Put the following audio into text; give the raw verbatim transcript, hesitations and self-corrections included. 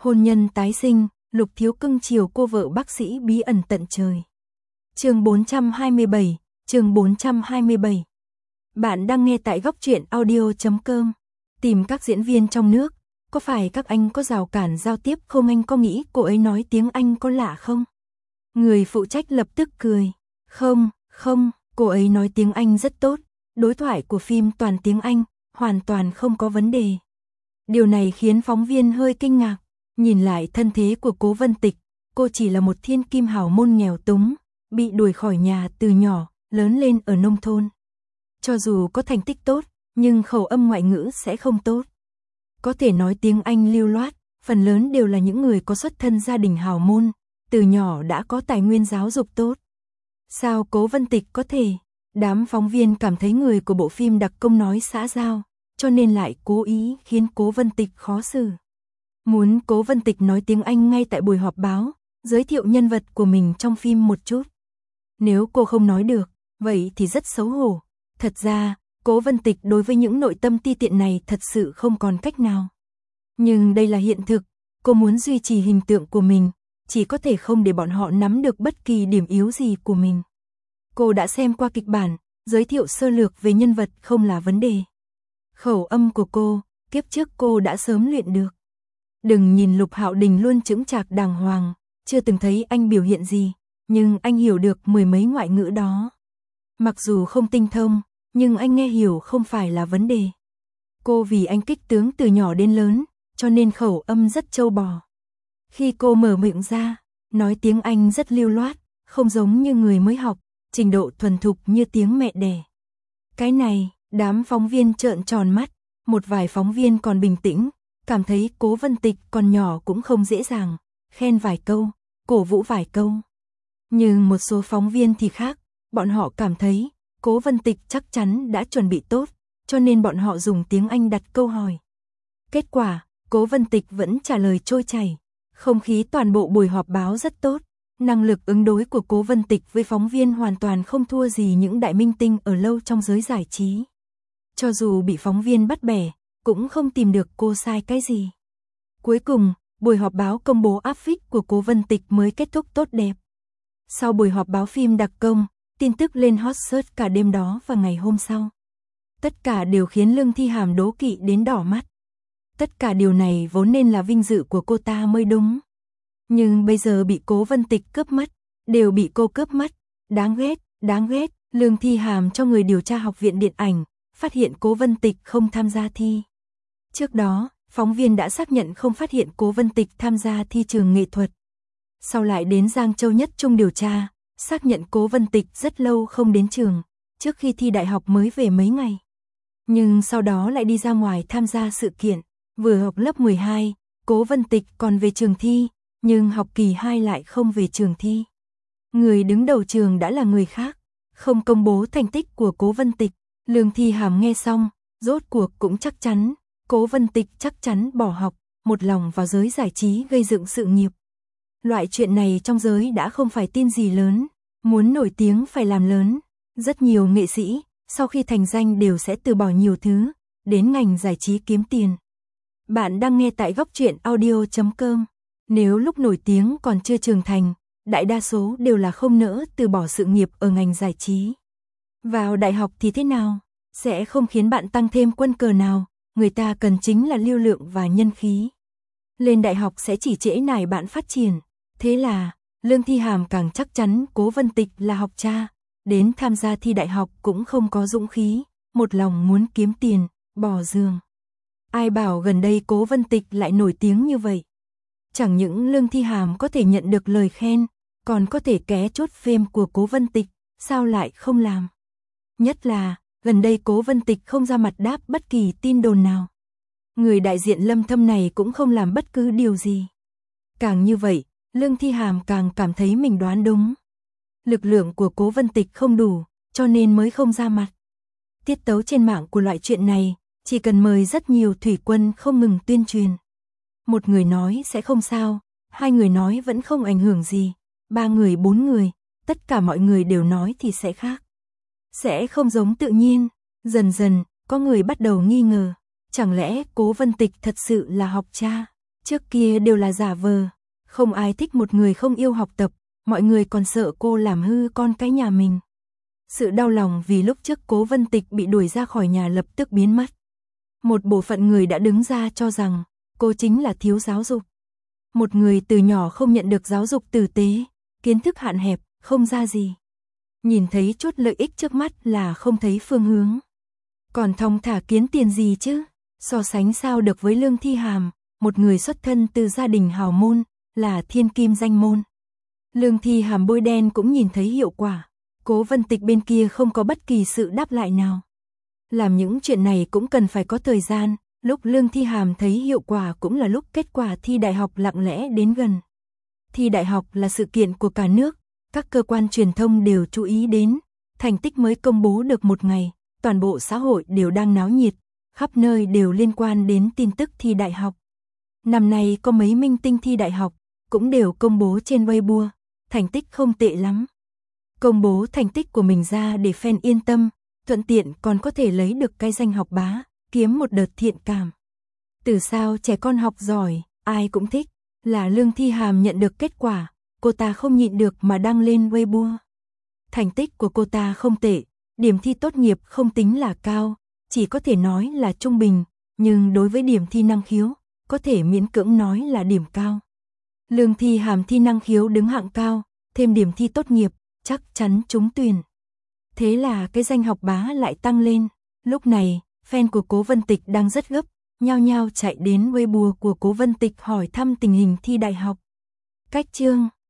Hôn nhân tái sinh, Lục Thiếu cưng chiều cô vợ bác sĩ bí ẩn tận trời. Chương bốn trăm hai mươi bảy, chương bốn trăm hai mươi bảy. Bạn đang nghe tại góc truyện audio chấm com. Tìm các diễn viên trong nước, có phải các anh có rào cản giao tiếp không? Anh có nghĩ cô ấy nói tiếng Anh có lạ không? Người phụ trách lập tức cười. Không, không, cô ấy nói tiếng Anh rất tốt, đối thoại của phim toàn tiếng Anh, hoàn toàn không có vấn đề. Điều này khiến phóng viên hơi kinh ngạc. Nhìn lại thân thế của Cố Vân Tịch, cô chỉ là một thiên kim hào môn nghèo túng, bị đuổi khỏi nhà từ nhỏ, lớn lên ở nông thôn. Cho dù có thành tích tốt, nhưng khẩu âm ngoại ngữ sẽ không tốt. Có thể nói tiếng Anh lưu loát, phần lớn đều là những người có xuất thân gia đình hào môn, từ nhỏ đã có tài nguyên giáo dục tốt. Sao Cố Vân Tịch có thể? Đám phóng viên cảm thấy người của bộ phim đặc công nói xã giao, cho nên lại cố ý khiến Cố Vân Tịch khó xử. Muốn Cố Vân Tịch nói tiếng Anh ngay tại buổi họp báo, giới thiệu nhân vật của mình trong phim một chút. Nếu cô không nói được, vậy thì rất xấu hổ. Thật ra, Cố Vân Tịch đối với những nội tâm ti tiện này thật sự không còn cách nào. Nhưng đây là hiện thực, cô muốn duy trì hình tượng của mình, chỉ có thể không để bọn họ nắm được bất kỳ điểm yếu gì của mình. Cô đã xem qua kịch bản, giới thiệu sơ lược về nhân vật không là vấn đề. Khẩu âm của cô, kiếp trước cô đã sớm luyện được. Đừng nhìn Lục Hạo Đình luôn chững chạc đàng hoàng, chưa từng thấy anh biểu hiện gì, nhưng anh hiểu được mười mấy ngoại ngữ đó. Mặc dù không tinh thông, nhưng anh nghe hiểu không phải là vấn đề. Cô vì anh kích tướng từ nhỏ đến lớn, cho nên khẩu âm rất trâu bò. Khi cô mở miệng ra, nói tiếng Anh rất lưu loát, không giống như người mới học, trình độ thuần thục như tiếng mẹ đẻ. Cái này, đám phóng viên trợn tròn mắt, một vài phóng viên còn bình tĩnh, cảm thấy Cố Vân Tịch còn nhỏ cũng không dễ dàng, khen vài câu, cổ vũ vài câu. Nhưng một số phóng viên thì khác, bọn họ cảm thấy Cố Vân Tịch chắc chắn đã chuẩn bị tốt, cho nên bọn họ dùng tiếng Anh đặt câu hỏi. Kết quả, Cố Vân Tịch vẫn trả lời trôi chảy, không khí toàn bộ buổi họp báo rất tốt, năng lực ứng đối của Cố Vân Tịch với phóng viên hoàn toàn không thua gì những đại minh tinh ở lâu trong giới giải trí. Cho dù bị phóng viên bắt bẻ, cũng không tìm được cô sai cái gì. Cuối cùng, buổi họp báo công bố áp phích của Cố Vân Tịch mới kết thúc tốt đẹp. Sau buổi họp báo phim đặc công, tin tức lên hot search cả đêm đó và ngày hôm sau. Tất cả đều khiến Lương Thi Hàm đố kỵ đến đỏ mắt. Tất cả điều này vốn nên là vinh dự của cô ta mới đúng. Nhưng bây giờ bị Cố Vân Tịch cướp mất, đều bị cô cướp mất. Đáng ghét, đáng ghét. Lương Thi Hàm cho người điều tra học viện điện ảnh, phát hiện Cố Vân Tịch không tham gia thi. Trước đó, phóng viên đã xác nhận không phát hiện Cố Vân Tịch tham gia thi trường nghệ thuật. Sau lại đến Giang Châu Nhất Trung điều tra, xác nhận Cố Vân Tịch rất lâu không đến trường, trước khi thi đại học mới về mấy ngày. Nhưng sau đó lại đi ra ngoài tham gia sự kiện, vừa học lớp mười hai, Cố Vân Tịch còn về trường thi, nhưng học kỳ hai lại không về trường thi. Người đứng đầu trường đã là người khác, không công bố thành tích của Cố Vân Tịch. Lương Thi Hàm nghe xong, rốt cuộc cũng chắc chắn, Cố Vân Tịch chắc chắn bỏ học, một lòng vào giới giải trí gây dựng sự nghiệp. Loại chuyện này trong giới đã không phải tin gì lớn, muốn nổi tiếng phải làm lớn. Rất nhiều nghệ sĩ, sau khi thành danh đều sẽ từ bỏ nhiều thứ, đến ngành giải trí kiếm tiền. Bạn đang nghe tại góc truyện audio chấm com. Nếu lúc nổi tiếng còn chưa trưởng thành, đại đa số đều là không nỡ từ bỏ sự nghiệp ở ngành giải trí. Vào đại học thì thế nào? Sẽ không khiến bạn tăng thêm quân cờ nào, người ta cần chính là lưu lượng và nhân khí. Lên đại học sẽ chỉ trễ nải bạn phát triển. Thế là, Lương Thi Hàm càng chắc chắn Cố Vân Tịch là học cha, đến tham gia thi đại học cũng không có dũng khí, một lòng muốn kiếm tiền, bỏ giường. Ai bảo gần đây Cố Vân Tịch lại nổi tiếng như vậy? Chẳng những Lương Thi Hàm có thể nhận được lời khen, còn có thể ké chốt phim của Cố Vân Tịch, sao lại không làm? Nhất là, gần đây Cố Vân Tịch không ra mặt đáp bất kỳ tin đồn nào. Người đại diện Lâm Thâm này cũng không làm bất cứ điều gì. Càng như vậy, Lương Thi Hàm càng cảm thấy mình đoán đúng. Lực lượng của Cố Vân Tịch không đủ, cho nên mới không ra mặt. Tiết tấu trên mạng của loại chuyện này, chỉ cần mời rất nhiều thủy quân không ngừng tuyên truyền. Một người nói sẽ không sao, hai người nói vẫn không ảnh hưởng gì, ba người bốn người, tất cả mọi người đều nói thì sẽ khác. Sẽ không giống tự nhiên, dần dần, có người bắt đầu nghi ngờ, chẳng lẽ Cố Vân Tịch thật sự là học cha? Trước kia đều là giả vờ, không ai thích một người không yêu học tập, mọi người còn sợ cô làm hư con cái nhà mình. Sự đau lòng vì lúc trước Cố Vân Tịch bị đuổi ra khỏi nhà lập tức biến mất. Một bộ phận người đã đứng ra cho rằng cô chính là thiếu giáo dục. Một người từ nhỏ không nhận được giáo dục tử tế, kiến thức hạn hẹp, không ra gì. Nhìn thấy chút lợi ích trước mắt là không thấy phương hướng. Còn thong thả kiến tiền gì chứ? So sánh sao được với Lương Thi Hàm, một người xuất thân từ gia đình hào môn, là thiên kim danh môn. Lương Thi Hàm bôi đen cũng nhìn thấy hiệu quả. Cố Vân Tịch bên kia không có bất kỳ sự đáp lại nào. Làm những chuyện này cũng cần phải có thời gian, lúc Lương Thi Hàm thấy hiệu quả cũng là lúc kết quả thi đại học lặng lẽ đến gần. Thi đại học là sự kiện của cả nước, các cơ quan truyền thông đều chú ý đến, thành tích mới công bố được một ngày, toàn bộ xã hội đều đang náo nhiệt, khắp nơi đều liên quan đến tin tức thi đại học. Năm nay có mấy minh tinh thi đại học, cũng đều công bố trên Weibo, thành tích không tệ lắm. Công bố thành tích của mình ra để fan yên tâm, thuận tiện còn có thể lấy được cái danh học bá, kiếm một đợt thiện cảm. Từ sao trẻ con học giỏi, ai cũng thích, là Lương Thi Hàm nhận được kết quả, cô ta không nhịn được mà đăng lên Weibo. Thành tích của cô ta không tệ, điểm thi tốt nghiệp không tính là cao, chỉ có thể nói là trung bình, nhưng đối với điểm thi năng khiếu, có thể miễn cưỡng nói là điểm cao. Lương Thi Hàm thi năng khiếu đứng hạng cao, thêm điểm thi tốt nghiệp, chắc chắn trúng tuyển. Thế là cái danh học bá lại tăng lên. Lúc này, fan của Cố Vân Tịch đang rất gấp, nhao nhao chạy đến Weibo của Cố Vân Tịch hỏi thăm tình hình thi đại học. Cách chương